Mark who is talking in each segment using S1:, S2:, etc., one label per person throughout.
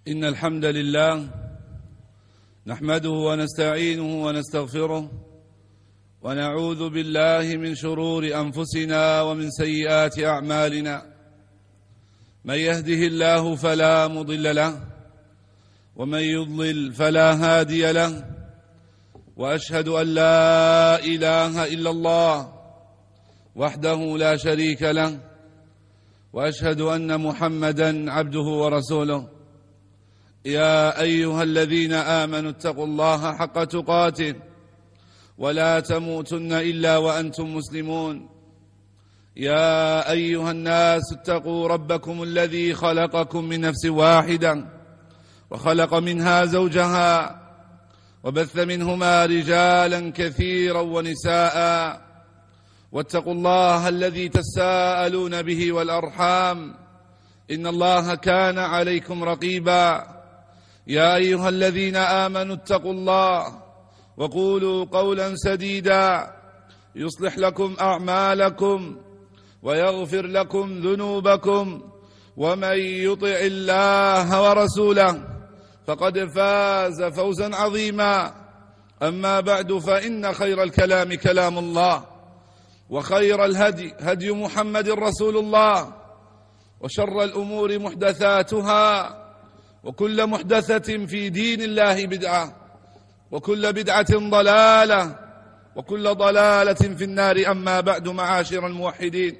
S1: إن الحمد لله نحمده ونستعينه ونستغفره ونعوذ بالله من شرور أنفسنا ومن سيئات أعمالنا. من يهده الله فلا مضل له ومن يضلل فلا هادي له، وأشهد أن لا إله إلا الله وحده لا شريك له، وأشهد أن محمدا عبده ورسوله. يا أيها الذين آمنوا اتقوا الله حق تقاته ولا تموتن إلا وأنتم مسلمون. يا أيها الناس اتقوا ربكم الذي خلقكم من نفس واحدة وخلق منها زوجها وبث منهما رجالا كثيرا ونساء، واتقوا الله الذي تساءلون به والأرحام إن الله كان عليكم رقيبا. يا أيها الذين آمنوا اتقوا الله وقولوا قولا سديدا يصلح لكم أعمالكم ويغفر لكم ذنوبكم، ومن يطع الله ورسوله فقد فاز فوزا عظيما. أما بعد، فإن خير الكلام كلام الله، وخير الهدي هدي محمد رسول الله، وشر الأمور محدثاتها، وكل محدثة في دين الله بدعة، وكل بدعة ضلالة، وكل ضلالة في النار. أما بعد، معاشر الموحدين،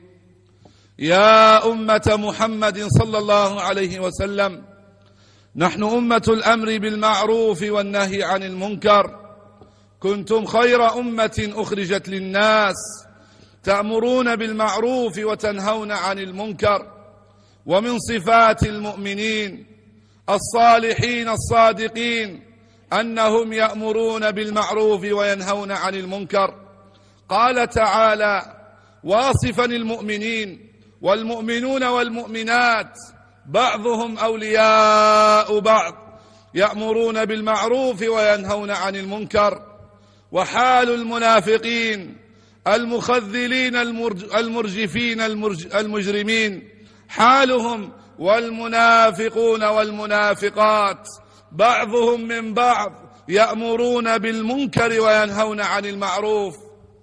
S1: يا أمة محمد صلى الله عليه وسلم، نحن أمة الأمر بالمعروف والنهي عن المنكر. كنتم خير أمة أخرجت للناس، تأمرون بالمعروف وتنهون عن المنكر. ومن صفات المؤمنين الصالحين الصادقين أنهم يأمرون بالمعروف وينهون عن المنكر. قال تعالى واصفا المؤمنين: والمؤمنون والمؤمنات بعضهم أولياء بعض يأمرون بالمعروف وينهون عن المنكر. وحال المنافقين المخذلين المرجفين المجرمين حالهم: والمنافقون والمنافقات بعضهم من بعض يأمرون بالمنكر وينهون عن المعروف.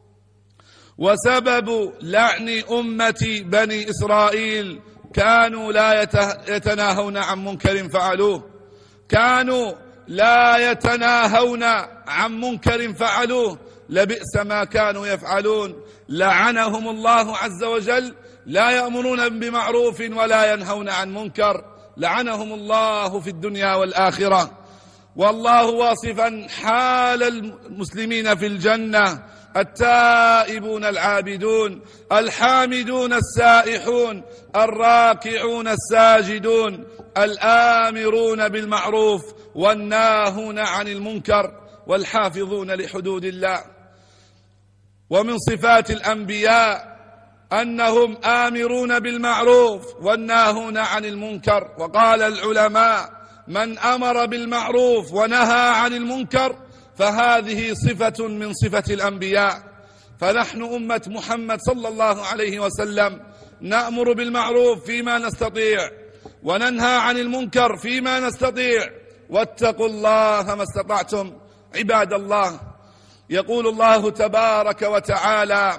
S1: وسبب لعن أمة بني إسرائيل كانوا لا يتناهون عن منكر فعلوه، كانوا لا يتناهون عن منكر فعلوه، لبئس ما كانوا يفعلون. لعنهم الله عز وجل، لا يأمرون بمعروف ولا ينهون عن منكر، لعنهم الله في الدنيا والآخرة. والله واصفا حال المسلمين في الجنة: التائبون العابدون الحامدون السائحون الراكعون الساجدون الآمرون بالمعروف والناهون عن المنكر والحافظون لحدود الله. ومن صفات الأنبياء أنهم آمرون بالمعروف والناهون عن المنكر. وقال العلماء: من أمر بالمعروف ونهى عن المنكر فهذه صفة من صفة الأنبياء. فنحن أمة محمد صلى الله عليه وسلم نأمر بالمعروف فيما نستطيع وننهى عن المنكر فيما نستطيع. واتقوا الله ما استطعتم عباد الله. يقول الله تبارك وتعالى: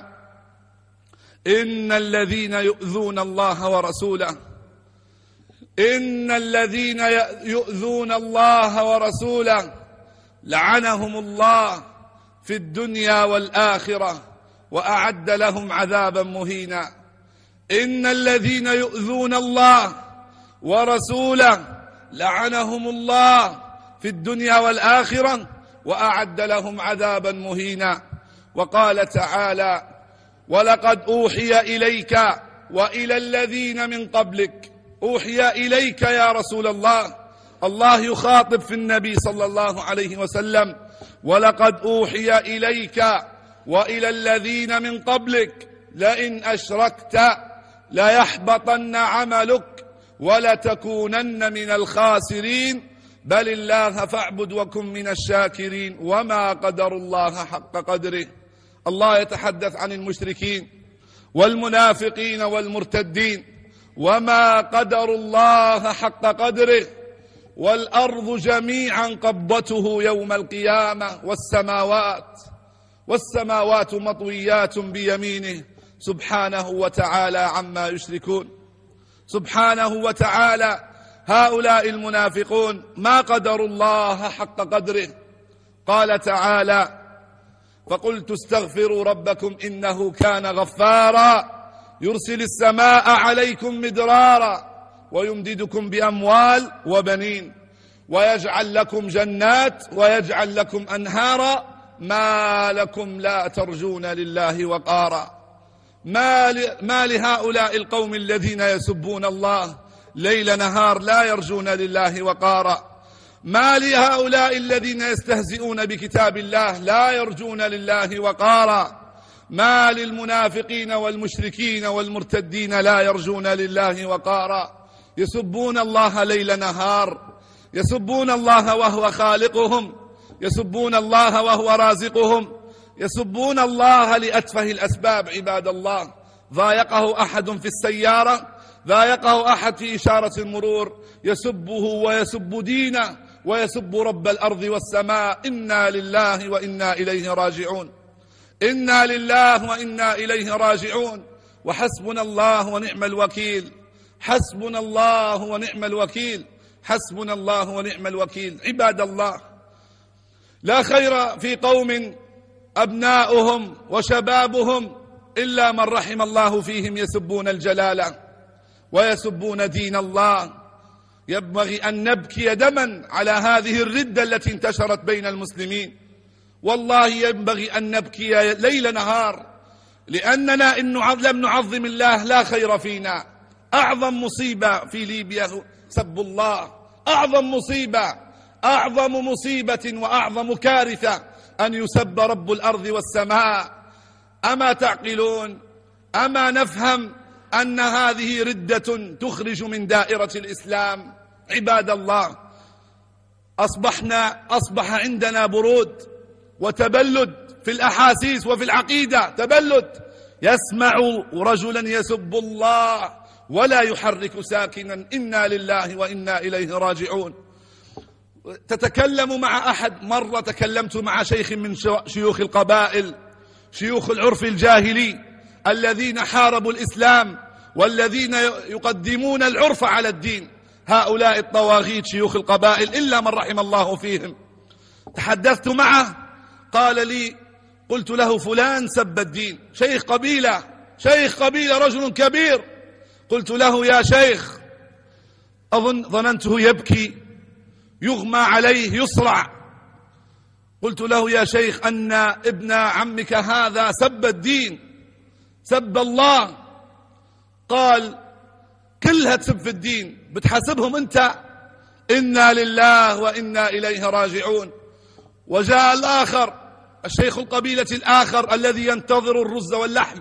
S1: إن الذين يؤذون الله ورسوله، إن الذين يؤذون الله ورسوله لعنهم الله في الدنيا والآخرة وأعد لهم عذابا مهينا. إن الذين يؤذون الله ورسوله لعنهم الله في الدنيا والآخرة وأعد لهم عذابا مهينا. وقال تعالى: ولقد أوحي إليك وإلى الذين من قبلك. أوحي إليك يا رسول الله، الله يخاطب في النبي صلى الله عليه وسلم: ولقد أوحي إليك وإلى الذين من قبلك لئن أشركت ليحبطن عملك ولتكونن من الخاسرين بل الله فاعبد وكن من الشاكرين وما قدروا الله حق قدره. الله يتحدث عن المشركين والمنافقين والمرتدين وما قدروا الله حق قدره. والأرض جميعا قبضته يوم القيامة، والسماوات مطويات بيمينه سبحانه وتعالى عما يشركون. سبحانه وتعالى هؤلاء المنافقون ما قدروا الله حق قدره. قال تعالى: فقلت استغفروا ربكم إنه كان غفارا يرسل السماء عليكم مدرارا ويمددكم بأموال وبنين ويجعل لكم جنات ويجعل لكم أنهارا ما لكم لا ترجون لله وقارا. ما لهؤلاء القوم الذين يسبون الله ليل نهار لا يرجون لله وقارا؟ ما لهؤلاء الذين يستهزئون بكتاب الله لا يرجون لله وقارا؟ ما للمنافقين والمشركين والمرتدين لا يرجون لله وقارا؟ يسبون الله ليل نهار، يسبون الله وهو خالقهم، يسبون الله وهو رازقهم، يسبون الله لأتفه الأسباب. عباد الله، ضايقه أحد في السيارة، ضايقه أحد في إشارة المرور، يسبه ويسب دينه ويسب رب الأرض والسماء. إنا لله وإنا إليه راجعون، إنا لله وإنا إليه راجعون. وحسبنا الله ونعم الوكيل، حسبنا الله ونعم الوكيل، حسبنا الله ونعم الوكيل. عباد الله، لا خير في قوم أبناؤهم وشبابهم إلا من رحم الله فيهم يسبون الجلالة ويسبون دين الله. ينبغي أن نبكي دما على هذه الردة التي انتشرت بين المسلمين. والله ينبغي أن نبكي ليل نهار، لأننا إن لم نعظم الله لا خير فينا. أعظم مصيبة في ليبيا سب الله، أعظم مصيبة وأعظم كارثة أن يسب رب الأرض والسماء. أما تعقلون؟ أما نفهم أن هذه ردة تخرج من دائرة الإسلام؟ عباد الله، أصبح عندنا برود وتبلد في الأحاسيس وفي العقيدة، تبلد. يسمع رجلا يسب الله ولا يحرك ساكنا. إنا لله وإنا إليه راجعون. تتكلم مع أحد، مرة تكلمت مع شيخ من شيوخ القبائل، شيوخ العرف الجاهلي الذين حاربوا الإسلام والذين يقدمون العرف على الدين. هؤلاء الطواغيت شيوخ القبائل إلا من رحم الله فيهم. تحدثت معه قال لي، قلت له: فلان سب الدين، شيخ قبيلة رجل كبير. قلت له: يا شيخ، ظننته يبكي، يغمى عليه، يصرع. قلت له: يا شيخ، أن ابن عمك هذا سب الدين، سب الله. قال: كلها تسب في الدين، بتحاسبهم أنت؟ إنا لله وإنا إليه راجعون. وجاء الآخر، الشيخ القبيلة الآخر الذي ينتظر الرز واللحم،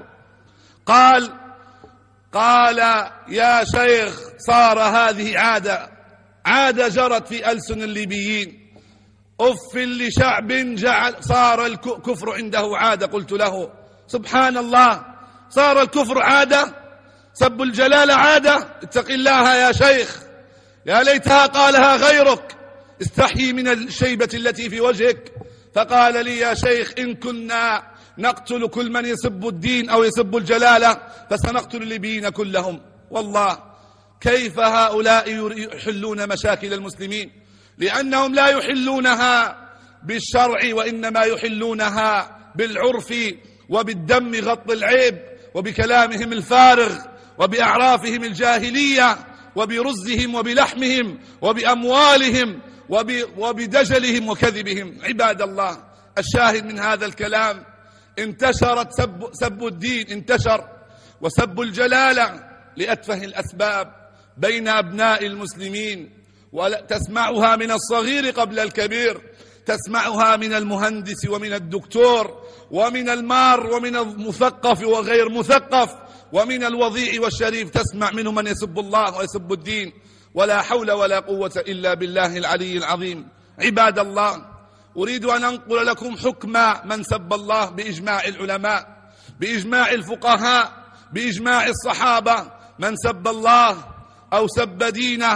S1: قال: يا شيخ، صار هذه عادة جرت في ألسن الليبيين. أف لشعب صار الكفر عنده عادة. قلت له: سبحان الله، صار الكفر عادة؟ سب الجلال عادة؟ اتق الله يا شيخ، يا ليتها قالها غيرك، استحيي من الشيبة التي في وجهك. فقال لي: يا شيخ، إن كنا نقتل كل من يسب الدين أو يسب الجلالة فسنقتل الليبيين كلهم. والله كيف هؤلاء يحلون مشاكل المسلمين؟ لأنهم لا يحلونها بالشرع، وإنما يحلونها بالعرف وبالدم غط العيب، وبكلامهم الفارغ، وبأعرافهم الجاهلية، وبرزهم وبلحمهم وبأموالهم وبدجلهم وكذبهم. عباد الله، الشاهد من هذا الكلام، انتشرت سب الدين، انتشر، وسب الجلالة لأتفه الأسباب بين أبناء المسلمين. وتسمعها من الصغير قبل الكبير، تسمعها من المهندس ومن الدكتور ومن المار ومن المثقف وغير مثقف ومن الوضيع والشريف، تسمع منه من يسب الله ويسب الدين. ولا حول ولا قوة إلا بالله العلي العظيم. عباد الله، أريد أن أنقل لكم حكم من سب الله بإجماع العلماء، بإجماع الفقهاء، بإجماع الصحابة. من سب الله أو سب دينه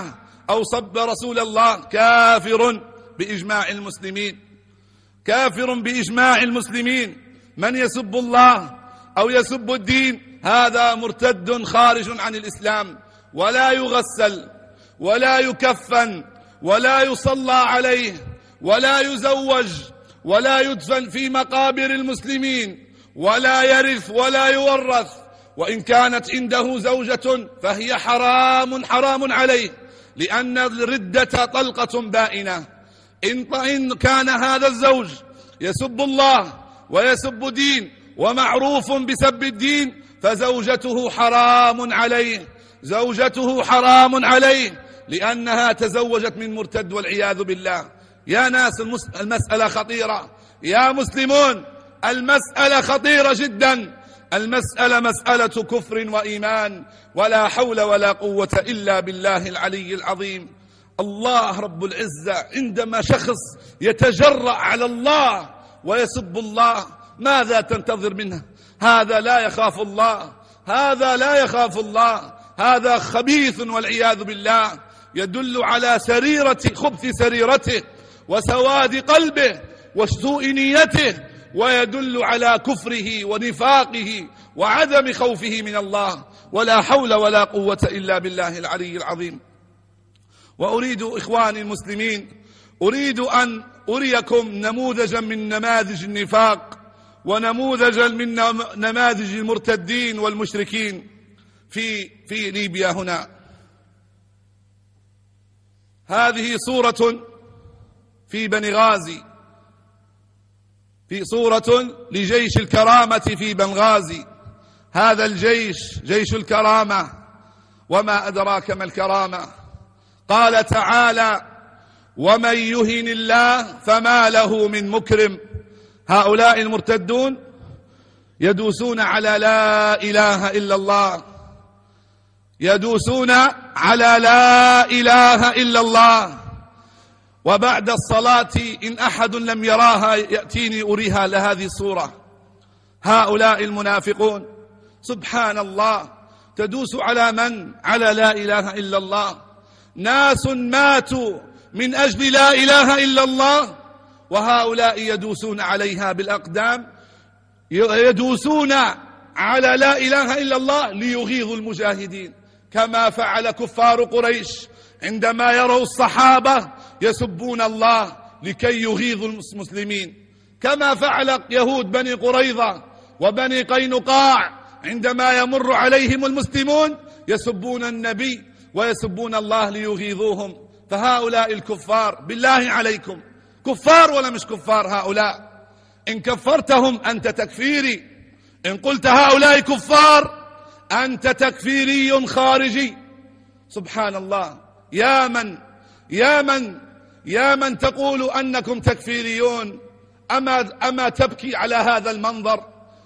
S1: أو صب رسول الله كافر بإجماع المسلمين، كافر بإجماع المسلمين. من يسب الله أو يسب الدين هذا مرتد خارج عن الإسلام، ولا يغسل ولا يكفن ولا يصلى عليه ولا يزوج ولا يدفن في مقابر المسلمين ولا يرث ولا يورث، وإن كانت عنده زوجة فهي حرام عليه، لأن الردة طلقة بائنة. إن كان هذا الزوج يسب الله ويسب دين ومعروف بسب الدين فزوجته حرام عليه، زوجته حرام عليه، لأنها تزوجت من مرتد والعياذ بالله. يا ناس المسألة خطيرة، يا مسلمون المسألة خطيرة جدا، المسألة مسألة كفر وإيمان، ولا حول ولا قوة إلا بالله العلي العظيم. الله رب العزة عندما شخص يتجرأ على الله ويسب الله ماذا تنتظر منه؟ هذا لا يخاف الله، هذا لا يخاف الله، هذا خبيث والعياذ بالله، يدل على خبث سريرته وسواد قلبه وسوء نيته، ويدل على كفره ونفاقه وعدم خوفه من الله، ولا حول ولا قوة إلا بالله العلي العظيم. وأريد إخواني المسلمين، أريد أن أريكم نموذجا من نماذج النفاق ونموذجا من نماذج المرتدين والمشركين في ليبيا هنا. هذه صورة في بنغازي، في صورة لجيش الكرامة في بنغازي. هذا الجيش جيش الكرامة، وما أدراك ما الكرامة. قال تعالى: ومن يهن الله فما له من مكرم. هؤلاء المرتدون يدوسون على لا إله إلا الله، يدوسون على لا إله إلا الله. وبعد الصلاة إن أحد لم يراها يأتيني أريها لهذه الصورة. هؤلاء المنافقون سبحان الله تدوس على من؟ على لا إله إلا الله. ناس ماتوا من أجل لا إله إلا الله، وهؤلاء يدوسون عليها بالأقدام، يدوسون على لا إله إلا الله ليغيظوا المجاهدين، كما فعل كفار قريش عندما يروا الصحابة يسبون الله لكي يغيظوا المسلمين، كما فعل يهود بني قريظة وبني قينقاع عندما يمر عليهم المسلمون يسبون النبي ويسبون الله ليغيظوهم. فهؤلاء الكفار بالله عليكم كفار ولا مش كفار؟ هؤلاء إن كفرتهم أنت تكفيري، إن قلت هؤلاء كفار أنت تكفيري خارجي. سبحان الله. يا من تقول أنكم تكفيريون، أما تبكي على هذا المنظر؟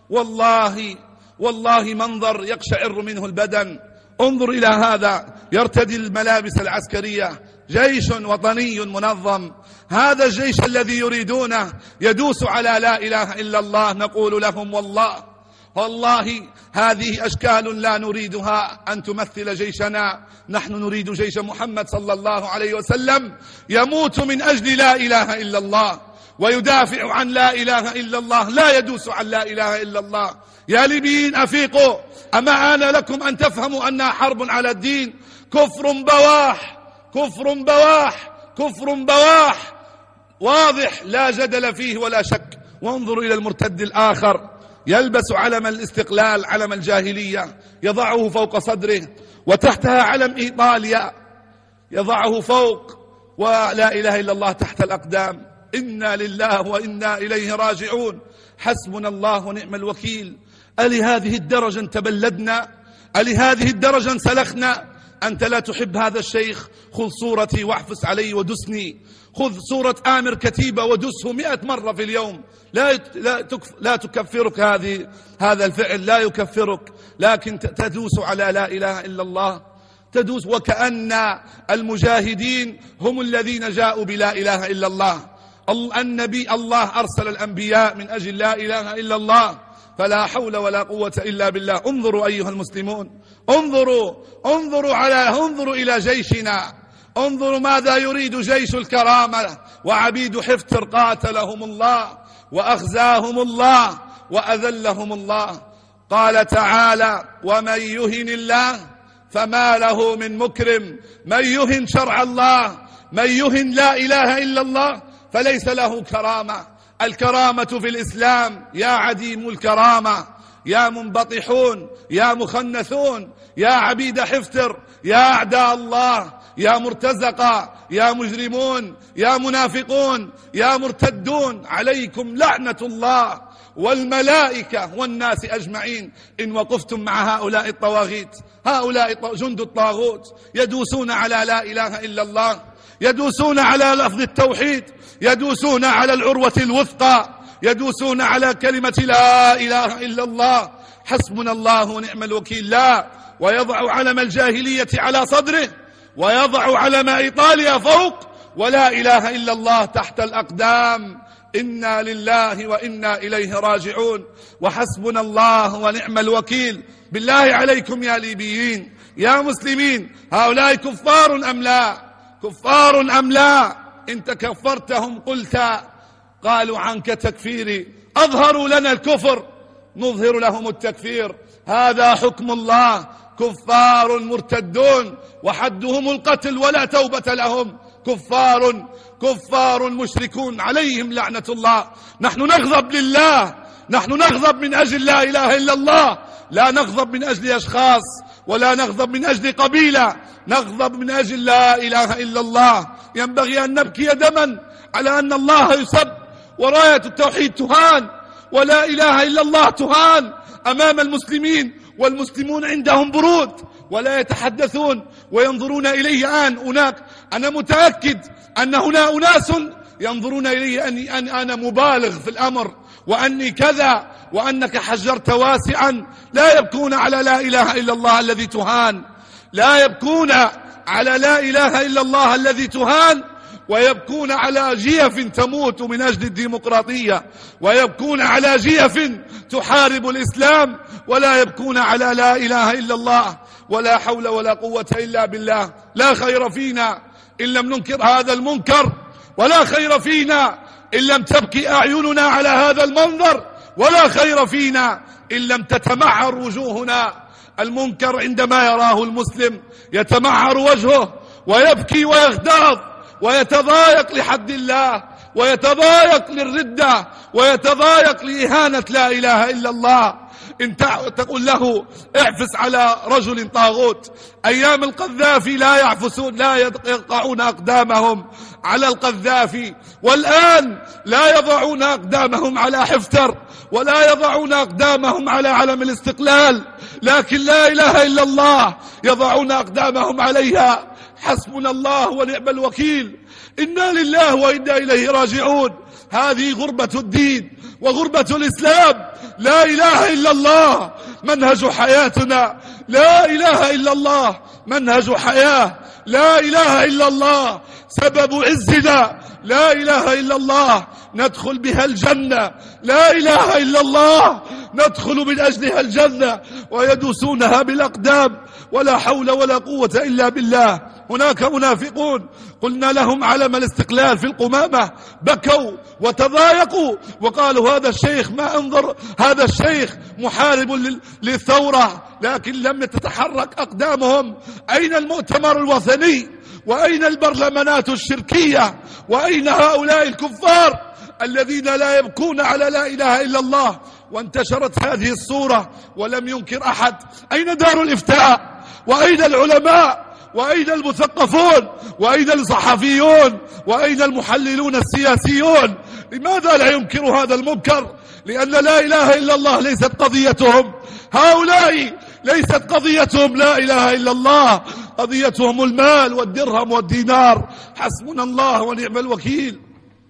S1: والله منظر يقشعر منه البدن. انظر إلى هذا يرتدي الملابس العسكرية، جيش وطني منظم. هذا الجيش الذي يريدونه يدوس على لا إله إلا الله. نقول لهم والله هذه أشكال لا نريدها أن تمثل جيشنا. نحن نريد جيش محمد صلى الله عليه وسلم يموت من أجل لا إله إلا الله ويدافع عن لا إله إلا الله، لا يدوس عن لا إله إلا الله. يا ليبيين أفيقوا، أما آن لكم أن تفهموا أنها حرب على الدين. كفر بواح، كفر بواح، كفر بواح واضح لا جدل فيه ولا شك. وانظروا إلى المرتد الآخر يلبس علم الاستقلال، علم الجاهلية، يضعه فوق صدره وتحتها علم إيطاليا يضعه فوق، ولا إله إلا الله تحت الأقدام. إنا لله وإنا إليه راجعون. حسبنا الله ونعم الوكيل. ألهذه الدرجة تبلدنا؟ ألهذه الدرجة انسلخنا؟ أنت لا تحب هذا الشيخ؟ خذ صورتي واحفظ علي ودسني. خذ صورة آمر كتيبة ودسه 100 مرة في اليوم. لا تكفرك هذا الفعل، لا يكفرك، لكن تدوس على لا إله إلا الله. تدوس وكأن المجاهدين هم الذين جاءوا بلا إله إلا الله. الله أرسل الأنبياء من أجل لا إله إلا الله، فلا حول ولا قوة إلا بالله. انظروا أيها المسلمون، انظروا إلى جيشنا، انظروا ماذا يريد جيش الكرامة وعبيد حفتر، قاتلهم الله وأخزاهم الله وأذلهم الله. قال تعالى: ومن يهن الله فما له من مكرم. من يهن شرع الله، من يهن لا إله إلا الله فليس له كرامة. الكرامة في الإسلام يا عديم الكرامة، يا منبطحون، يا مخنثون، يا عبيد حفتر، يا أعداء الله، يا مرتزقة، يا مجرمون، يا منافقون، يا مرتدون، عليكم لعنة الله والملائكة والناس أجمعين إن وقفتم مع هؤلاء الطواغيت. هؤلاء جند الطاغوت يدوسون على لا إله إلا الله، يدوسون على لفظ التوحيد، يدوسون على العروة الوثقى، يدوسون على كلمة لا إله إلا الله. حسبنا الله ونعم الوكيل. لا، ويضع علم الجاهلية على صدره، ويضع علم إيطاليا فوق، ولا إله إلا الله تحت الأقدام. إنا لله وإنا إليه راجعون. وحسبنا الله ونعم الوكيل. بالله عليكم يا ليبيين، يا مسلمين، هؤلاء كفار أم لا؟ كفار أم لا؟ إن تكفرتهم قلت قالوا عنك تكفيري، أظهروا لنا الكفر نظهر لهم التكفير. هذا حكم الله. كفار مرتدون وحدهم القتل ولا توبة لهم. كفار مشركون عليهم لعنة الله. نحن نغضب لله، نحن نغضب من أجل لا إله إلا الله، لا نغضب من أجل أشخاص ولا نغضب من أجل قبيلة، نغضب من أجل لا إله إلا الله. ينبغي أن نبكي دما على أن الله يسب وراية التوحيد تهان ولا إله إلا الله تهان أمام المسلمين، والمسلمون عندهم برود ولا يتحدثون وينظرون إلي هناك. أنا متأكد أن هنا أناس ينظرون إلي أني أنا مبالغ في الأمر وأني كذا وأنك حجرت واسعا. لا يبكون على لا إله إلا الله الذي تهان، لا يبكون على لا إله إلا الله الذي تهان، ويبكون على جيف تموت من أجل الديمقراطية، ويبكون على جيف تحارب الإسلام، ولا يبكون على لا إله إلا الله. ولا حول ولا قوة إلا بالله. لا خير فينا إن لم ننكر هذا المنكر، ولا خير فينا إن لم تبكي أعيننا على هذا المنظر، ولا خير فينا إن لم تتمعر وجوهنا. المنكر عندما يراه المسلم يتمعر وجهه ويبكي ويغتاظ ويتضايق لحد الله، ويتضايق للردة، ويتضايق لإهانة لا إله إلا الله. إن تقول له اعفس على رجل طاغوت. أيام القذافي لا يعفسون، لا يقطعون أقدامهم على القذافي، والآن لا يضعون أقدامهم على حفتر، ولا يضعون أقدامهم على علم الاستقلال، لكن لا إله إلا الله يضعون أقدامهم عليها. حسبنا الله ونعم الوكيل. إنا لله وإنا إليه راجعون. هذه غربة الدين وغربة الإسلام. لا إله إلا الله منهج حياتنا، لا إله إلا الله منهج حياة، لا إله إلا الله سبب عزنا، لا إله إلا الله ندخل بها الجنة، لا إله إلا الله ندخل من أجلها الجنة، ويدوسونها بالأقدام. ولا حول ولا قوة إلا بالله. هناك منافقون قلنا لهم علم الاستقلال في القمامة، بكوا وتضايقوا وقالوا هذا الشيخ ما انظر، هذا الشيخ محارب للثورة، لكن لم تتحرك أقدامهم. أين المؤتمر الوطني؟ وأين البرلمانات الشركية؟ وأين هؤلاء الكفار الذين لا يبكون على لا إله إلا الله؟ وانتشرت هذه الصورة ولم ينكر أحد. أين دار الإفتاء؟ وأين العلماء؟ وأين المثقفون؟ وأين الصحفيون؟ وأين المحللون السياسيون؟ لماذا لا ينكر هذا المنكر؟ لأن لا إله إلا الله ليست قضيتهم. هؤلاء ليست قضيتهم لا إله إلا الله، قضيتهم المال والدرهم والدينار. حسبنا الله ونعم الوكيل.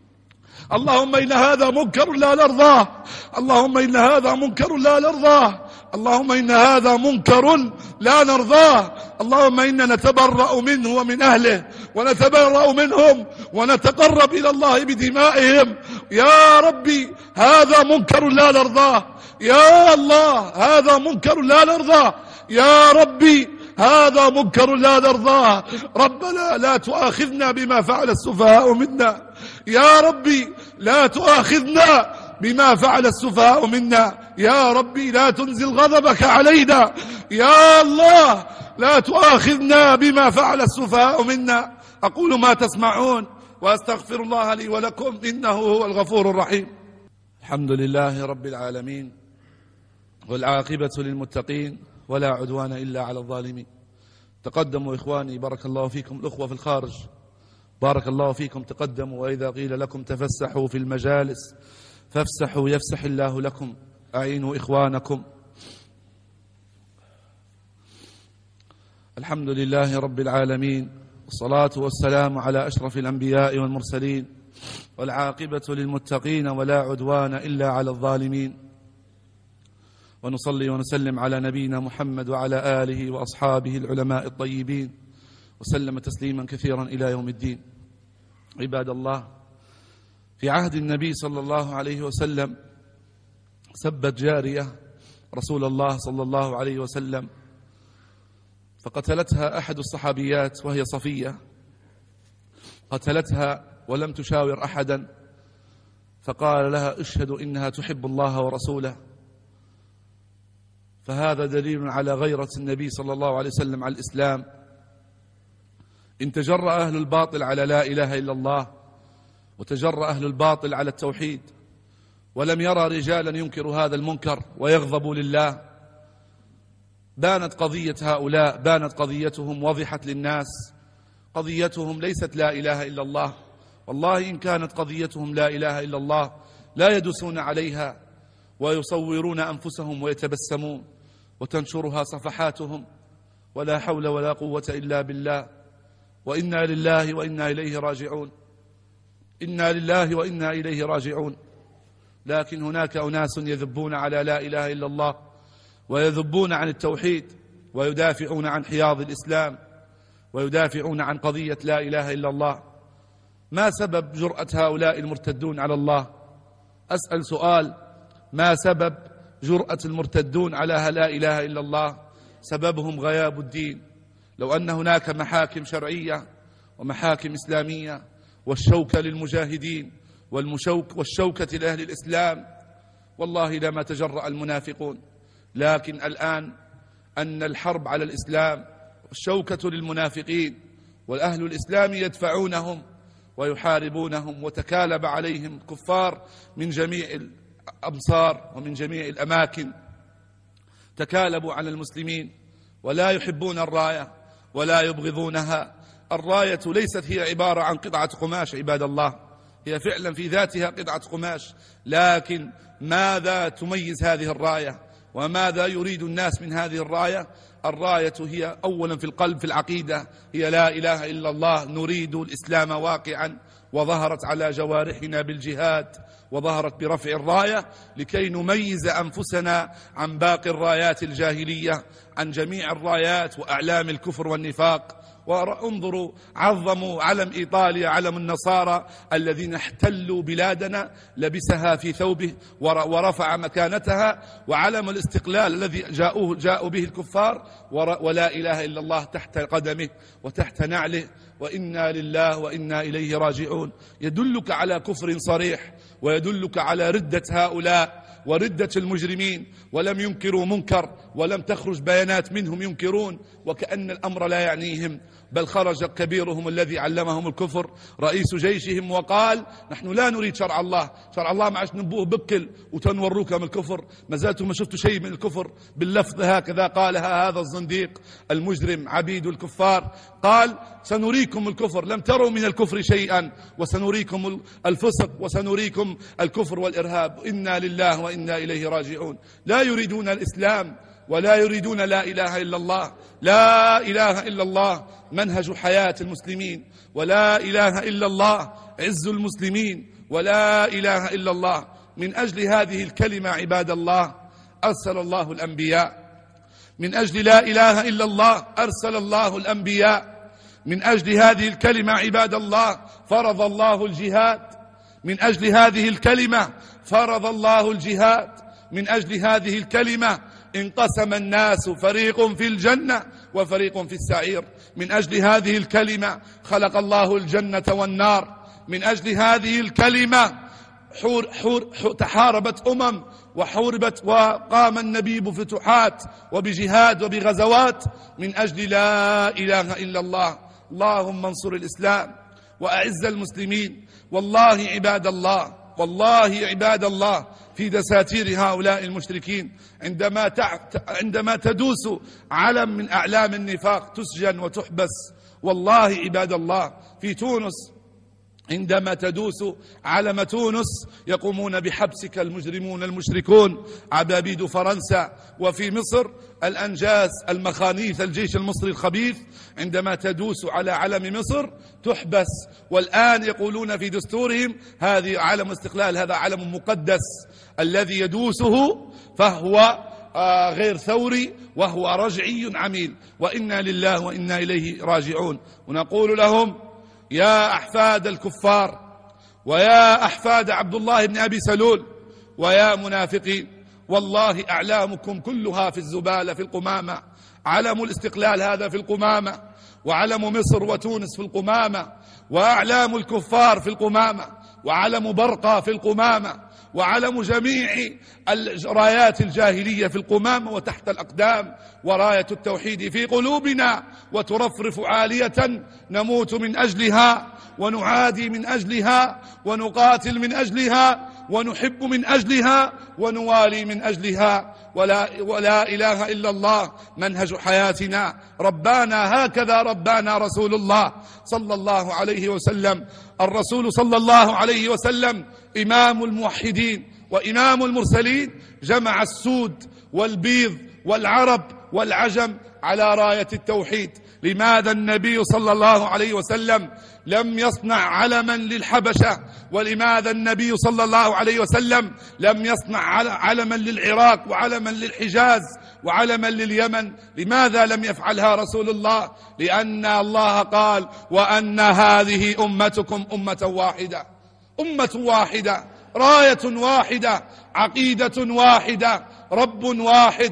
S1: اللهم إن هذا منكر لا نرضاه، اللهم إن هذا منكر لا نرضاه، اللهم إن هذا منكر لا نرضاه. اللهم إنا نتبرأ منه ومن أهله، ونتبرأ منهم ونتقرب إلى الله بدمائهم. يا ربي هذا منكر لا نرضاه، يا الله هذا منكر لا نرضاه، يا ربي هذا منكر لا نرضاه. ربنا لا تؤاخذنا بما فعل السفهاء منا، يا ربي لا تؤاخذنا بما فعل السفهاء منا، يا ربي لا تنزل غضبك علينا، يا الله لا تؤاخذنا بما فعل السفهاء منا. أقول ما تسمعون وأستغفر الله لي ولكم إنه هو الغفور الرحيم. الحمد لله رب العالمين، والعاقبة للمتقين، ولا عدوان إلا على الظالمين. تقدموا إخواني بارك الله فيكم، الأخوة في الخارج بارك الله فيكم تقدموا، وإذا قيل لكم تفسحوا في المجالس فافسحوا يفسح الله لكم، أعينوا إخوانكم. الحمد لله رب العالمين، والصلاة والسلام على أشرف الأنبياء والمرسلين، والعاقبة للمتقين ولا عدوان إلا على الظالمين. ونصلي ونسلم على نبينا محمد وعلى آله وأصحابه العلماء الطيبين، وسلم تسليما كثيرا إلى يوم الدين. عباد الله، في عهد النبي صلى الله عليه وسلم سبت جارية رسول الله صلى الله عليه وسلم، فقتلتها أحد الصحابيات وهي صفية، قتلتها ولم تشاور أحدا، فقال لها اشهد إنها تحب الله ورسوله. فهذا دليل على غيرة النبي صلى الله عليه وسلم على الإسلام. إن تجرأ أهل الباطل على لا إله إلا الله، وتجرأ أهل الباطل على التوحيد، ولم يرى رجالا ينكر هذا المنكر ويغضبوا لله، بانت قضية هؤلاء، بانت قضيتهم، وضحت للناس. قضيتهم ليست لا إله إلا الله، والله إن كانت قضيتهم لا إله إلا الله لا يدسون عليها ويصورون أنفسهم ويتبسمون وتنشرها صفحاتهم. ولا حول ولا قوة إلا بالله، وإنا لله وإنا إليه راجعون، إنا لله وإنا إليه راجعون. لكن هناك أناس يذبون على لا إله إلا الله، ويذبون عن التوحيد، ويدافعون عن حياض الإسلام، ويدافعون عن قضية لا إله إلا الله. ما سبب جرأة هؤلاء المرتدون على الله؟ أسأل سؤال، ما سبب جرأة المرتدون على لا إله إلا الله؟ سببهم غياب الدين. لو أن هناك محاكم شرعية ومحاكم إسلامية، والشوكة للمجاهدين والشوكة لأهل الإسلام، والله لما تجرأ المنافقون. لكن الآن أن الحرب على الإسلام والشوكة للمنافقين، والأهل الإسلام يدفعونهم ويحاربونهم، وتكالب عليهم كفار من جميع الأمصار ومن جميع الأماكن، تكالبوا على المسلمين ولا يحبون الراية ولا يبغضونها. الراية ليست هي عبارة عن قطعة قماش عباد الله، هي فعلا في ذاتها قطعة قماش، لكن ماذا تميز هذه الراية وماذا يريد الناس من هذه الراية؟ الراية هي أولا في القلب، في العقيدة، هي لا إله إلا الله. نريد الإسلام واقعا، وظهرت على جوارحنا بالجهاد، وظهرت برفع الراية لكي نميز أنفسنا عن باقي الرايات الجاهلية، عن جميع الرايات وأعلام الكفر والنفاق. وانظروا، عظموا علم إيطاليا، علم النصارى الذين احتلوا بلادنا، لبسها في ثوبه ورفع مكانتها، وعلم الاستقلال الذي جاءوا به الكفار، ولا إله إلا الله تحت قدمه وتحت نعله. وإنا لله وإنا إليه راجعون. يدلك على كفر صريح، ويدلك على ردة هؤلاء وردة المجرمين، ولم ينكروا منكر، ولم تخرج بيانات منهم ينكرون وكأن الأمر لا يعنيهم، بل خرج كبيرهم الذي علمهم الكفر رئيس جيشهم وقال نحن لا نريد شرع الله، شرع الله ما عادش نبوه بكل وتنوروك من الكفر، ما زالتم ما شفتوا شيء من الكفر. باللفظ هكذا قالها هذا الزنديق المجرم عبيد الكفار، قال سنريكم الكفر، لم تروا من الكفر شيئا، وسنريكم الفسق، وسنريكم الكفر والإرهاب. إنا لله وإنا إليه راجعون. لا يريدون الإسلام ولا يريدون لا إله إلا الله. لا إله إلا الله منهج حياة المسلمين، ولا إله إلا الله عز المسلمين، ولا إله إلا الله. من أجل هذه الكلمة عباد الله أرسل الله الأنبياء، من أجل لا إله إلا الله أرسل الله الأنبياء، من أجل هذه الكلمة عباد الله فرض الله الجهاد، من أجل هذه الكلمة فرض الله الجهاد، من أجل هذه الكلمة انقسم الناس، فريق في الجنة وفريق في السعير. من أجل هذه الكلمة خلق الله الجنة والنار. من أجل هذه الكلمة تحاربت وحوربت وقام النبي بفتوحات وبجهاد وبغزوات من أجل لا إله إلا الله. اللهم انصر الإسلام وأعز المسلمين. والله عباد الله في دساتير هؤلاء المشركين عندما تدوس علم من أعلام النفاق تسجن وتحبس. والله عباد الله في تونس عندما تدوس علم تونس يقومون بحبسك المجرمون المشركون عبابيد فرنسا. وفي مصر الأنجاس المخانيث الجيش المصري الخبيث عندما تدوس على علم مصر تحبس. والآن يقولون في دستورهم هذه علم استقلال، هذا علم مقدس الذي يدوسه فهو غير ثوري وهو رجعي عميل. وإنا لله وإنا إليه راجعون. ونقول لهم يا أحفاد الكفار ويا أحفاد عبد الله بن أبي سلول ويا منافقين، والله أعلامكم كلها في الزبالة في القمامة. علم الاستقلال هذا في القمامة، وعلم مصر وتونس في القمامة، وأعلام الكفار في القمامة، وعلم برقة في القمامة، وعلم جميع رايات الجاهلية في القمامة وتحت الأقدام، وراية التوحيد في قلوبنا وترفرف عالية نموت من أجلها ونعادي من أجلها ونقاتل من أجلها ونحب من أجلها ونوالي من أجلها. ولا إله إلا الله منهج حياتنا. ربانا هكذا ربانا رسول الله صلى الله عليه وسلم. الرسول صلى الله عليه وسلم إمام الموحدين وإمام المرسلين، جمع السود والبيض والعرب والعجم على راية التوحيد. لماذا النبي صلى الله عليه وسلم لم يصنع علما للحبشة؟ ولماذا النبي صلى الله عليه وسلم لم يصنع علما للعراق وعلما للحجاز وعلما لليمن؟ لماذا لم يفعلها رسول الله؟ لأن الله قال وأن هذه أمتكم أمة واحدة، راية واحدة، عقيدة واحدة، رب واحد،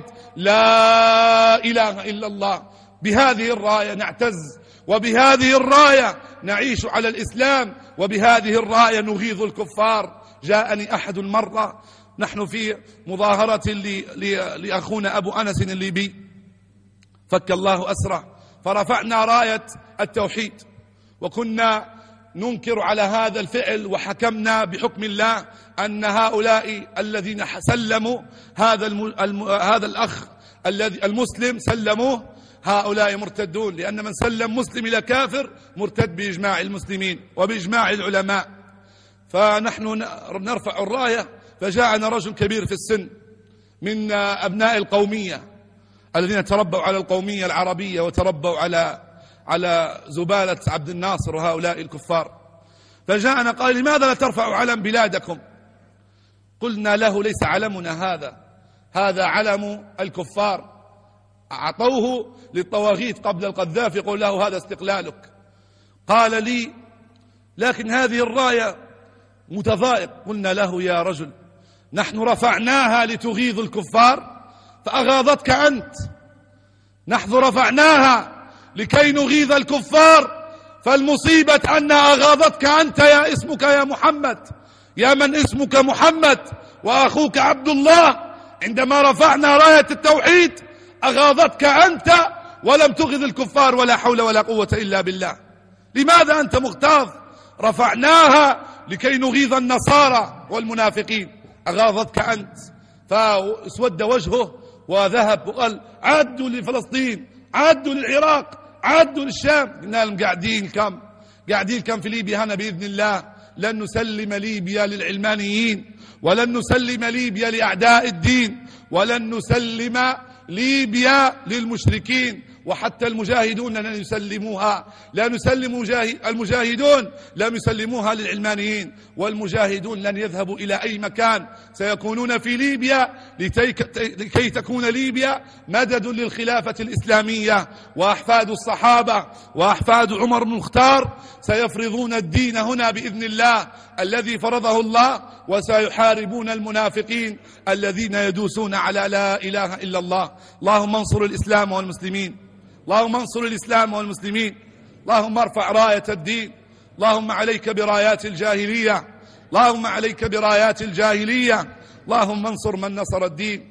S1: لا إله إلا الله. بهذه الراية نعتز، وبهذه الراية نعيش على الإسلام، وبهذه الراية نغيظ الكفار. جاءني أحد المرة، نحن في مظاهرة لأخونا أبو أنس الليبي فك الله أسره، فرفعنا راية التوحيد، وكنا ننكر على هذا الفعل، وحكمنا بحكم الله أن هؤلاء الذين سلموا هذا الأخ الذي المسلم سلموه هؤلاء مرتدون، لأن من سلم مسلم إلى كافر مرتد بإجماع المسلمين وبإجماع العلماء. فنحن نرفع الراية، فجاءنا رجل كبير في السن من أبناء القومية الذين تربوا على القومية العربية وتربوا على زبالة عبد الناصر وهؤلاء الكفار، فجاءنا قال لماذا لا ترفعوا علم بلادكم؟ قلنا له ليس علمنا هذا علم الكفار، أعطوه للطواغيت قبل القذافي، يقول له هذا استقلالك. قال لي لكن هذه الراية متضايق. قلنا له يا رجل نحن رفعناها لتغيظ الكفار فأغاظتك أنت، نحن رفعناها لكي نغيظ الكفار، فالمصيبة أن أغاظتك أنت يا اسمك يا محمد، يا من اسمك محمد وأخوك عبد الله. عندما رفعنا راية التوحيد أغاظتك أنت ولم تغذ الكفار، ولا حول ولا قوة إلا بالله. لماذا أنت مغتاظ؟ رفعناها لكي نغيظ النصارى والمنافقين، أغاظتك أنت. فاسود وجهه وذهب وقال عادوا لفلسطين، عادوا للعراق، عادوا للشام. قلنا لهم قاعدين كم في ليبيا هنا بإذن الله. لن نسلم ليبيا للعلمانيين، ولن نسلم ليبيا لأعداء الدين، ولن نسلم ليبيا للمشركين، وحتى المجاهدون لن يسلموها. لا نسلم المجاهدون لم يسلموها للعلمانيين، والمجاهدون لن يذهبوا إلى أي مكان، سيكونون في ليبيا لكي تكون ليبيا مدد للخلافة الإسلامية. وأحفاد الصحابة وأحفاد عمر بن الخطاب سيفرضون الدين هنا بإذن الله الذي فرضه الله، وسيحاربون المنافقين الذين يدوسون على لا إله إلا الله. اللهم انصر الإسلام والمسلمين، اللهم انصر الإسلام والمسلمين، اللهم ارفع راية الدين. اللهم عليك برايات الجاهلية، اللهم عليك برايات الجاهلية. اللهم انصر من نصر الدين.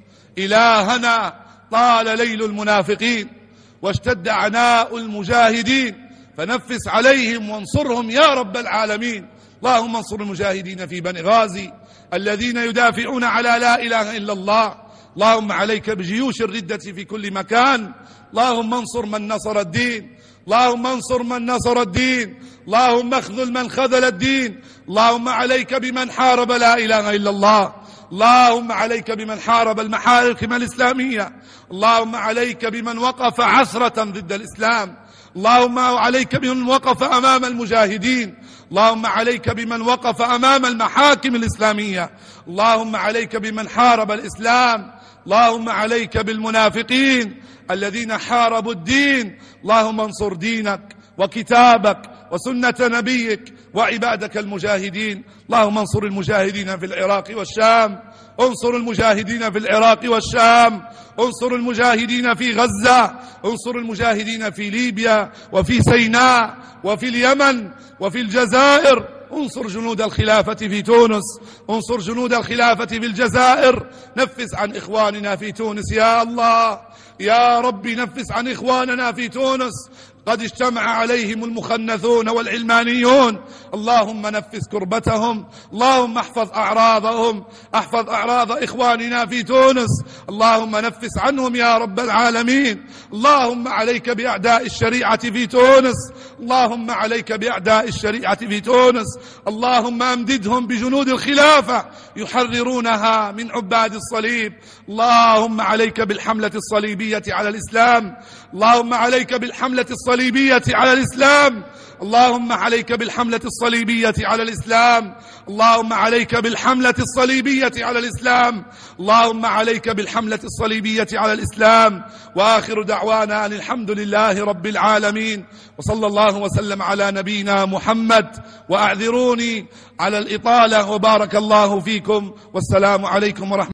S1: إلهنا طال ليل المنافقين واشتد عناء المجاهدين، فنفس عليهم وانصرهم يا رب العالمين. اللهم انصر المجاهدين في بني غازي الذين يدافعون على لا إله إلا الله. اللهم عليك بجيوش الردة في كل مكان. اللهم انصر من نصر الدين، اللهم انصر من نصر الدين، اللهم اخذل من خذل الدين. اللهم عليك بمن حارب لا إله إلا الله، اللهم عليك بمن حارب المحاكم الإسلامية، اللهم عليك بمن وقف عثرة ضد الإسلام، اللهم عليك بمن وقف أمام المجاهدين، اللهم عليك بمن وقف أمام المحاكم الإسلامية، اللهم عليك بمن حارب الإسلام، اللهم عليك بالمنافقين الذين حاربوا الدين. اللهم انصر دينك وكتابك وسنة نبيك وعبادك المجاهدين. اللهم انصر المجاهدين في العراق والشام، انصر المجاهدين في العراق والشام، انصر المجاهدين في غزة، انصر المجاهدين في ليبيا وفي سيناء وفي اليمن وفي الجزائر، انصر جنود الخلافة في تونس، انصر جنود الخلافة في الجزائر. نفس عن إخواننا في تونس يا الله، يا رب نفس عن إخواننا في تونس، قد اجتمع عليهم المخنثون والعلمانيون. اللهم نفس كربتهم، اللهم احفظ أعراضهم، احفظ أعراض إخواننا في تونس، اللهم نفس عنهم يا رب العالمين. اللهم عليك بأعداء الشريعة في تونس، اللهم عليك بأعداء الشريعة في تونس. اللهم أمددهم بجنود الخلافة يحررونها من عباد الصليب. اللهم عليك بالحملة الصليبية على الإسلام، اللهم عليك بالحملة الصليبية على الإسلام، اللهم عليك بالحملة الصليبية على الإسلام، اللهم عليك بالحملة الصليبية على الإسلام، اللهم عليك بالحملة الصليبية على الإسلام. وآخر دعوانا أن الحمد لله رب العالمين، وصلى الله وسلم على نبينا محمد. وأعذروني على الإطالة، وبارك الله فيكم، والسلام عليكم ورحمة الله.